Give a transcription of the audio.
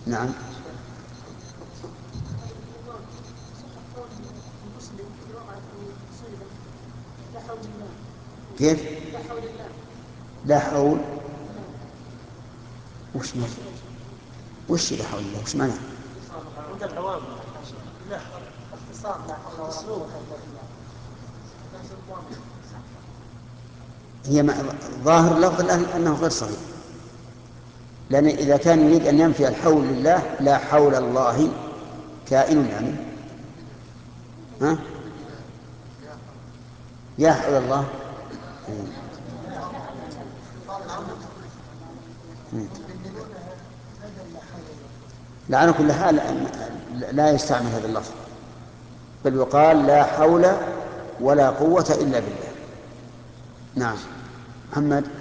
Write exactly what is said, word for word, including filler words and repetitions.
نعم. كيف؟ لا حول. وش معنى؟ وش لا حول الله؟ وش معنى؟ عند العوام لا اختصار لا حول ولا قوة إلا بالله. هي ظاهر لفظ أنه غير صحيح، لأن إذا كان يريد أن ينفي الحول لله لا حول الله كائن يعني، ها؟ يا حول الله. لا على كل حال لا يستعمل هذا اللفظ، بل يقال لا حول ولا قوة إلا بالله. نعم. محمد.